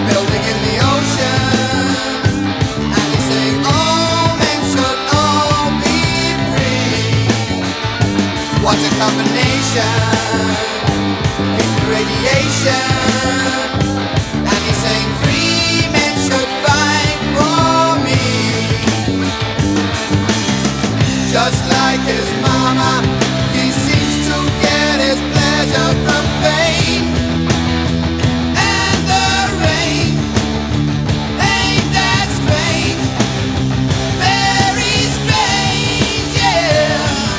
building in the ocean, and he's saying all men should all be free. What a combination, with radiation. And he's saying free men should fight for me. Just like his mama, he seems to get his pleasure from pain. And the rain, ain't that strange? Very strange, yeah.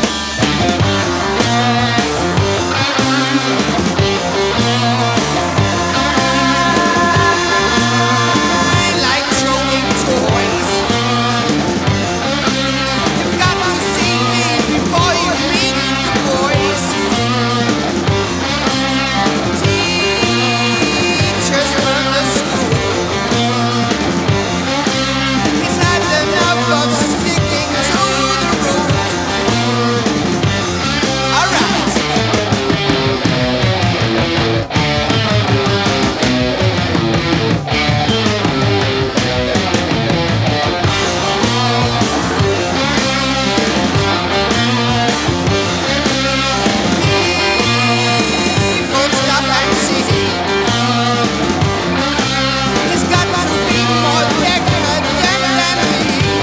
I like choking toys. You've got to see me before you meet the boys. Teachers run the school. He's had enough of sticking to the rules. Alright. People stop and see. He's got to be more decadent than me.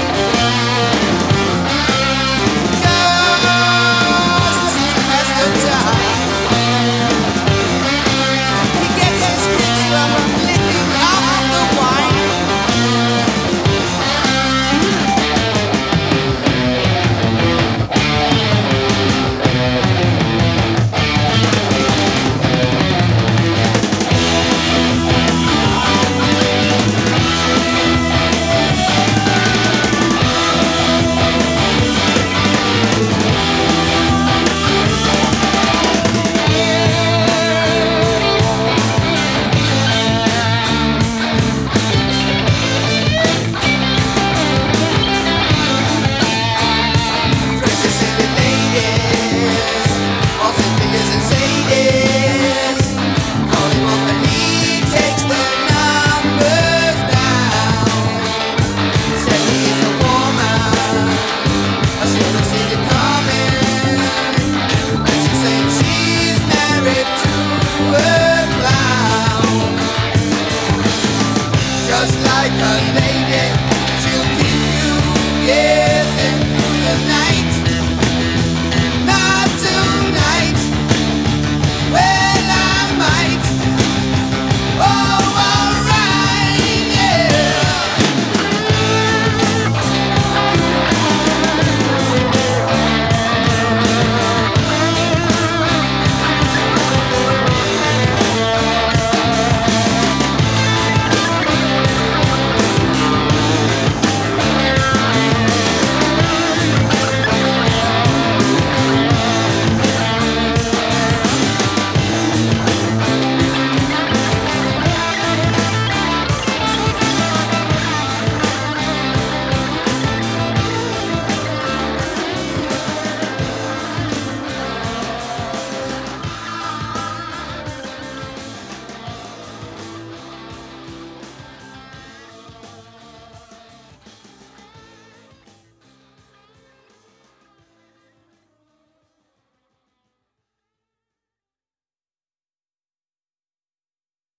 Just to pass the time. He gets his kicks from licking off the wine. Precious silly ladies, all Cynthias and Sadies. Call him up and he takes the numbers down. Said he's a woman, I should have seen it coming. And she's saying she's married to a clown. Just like a lady, she'll keep you, yeah.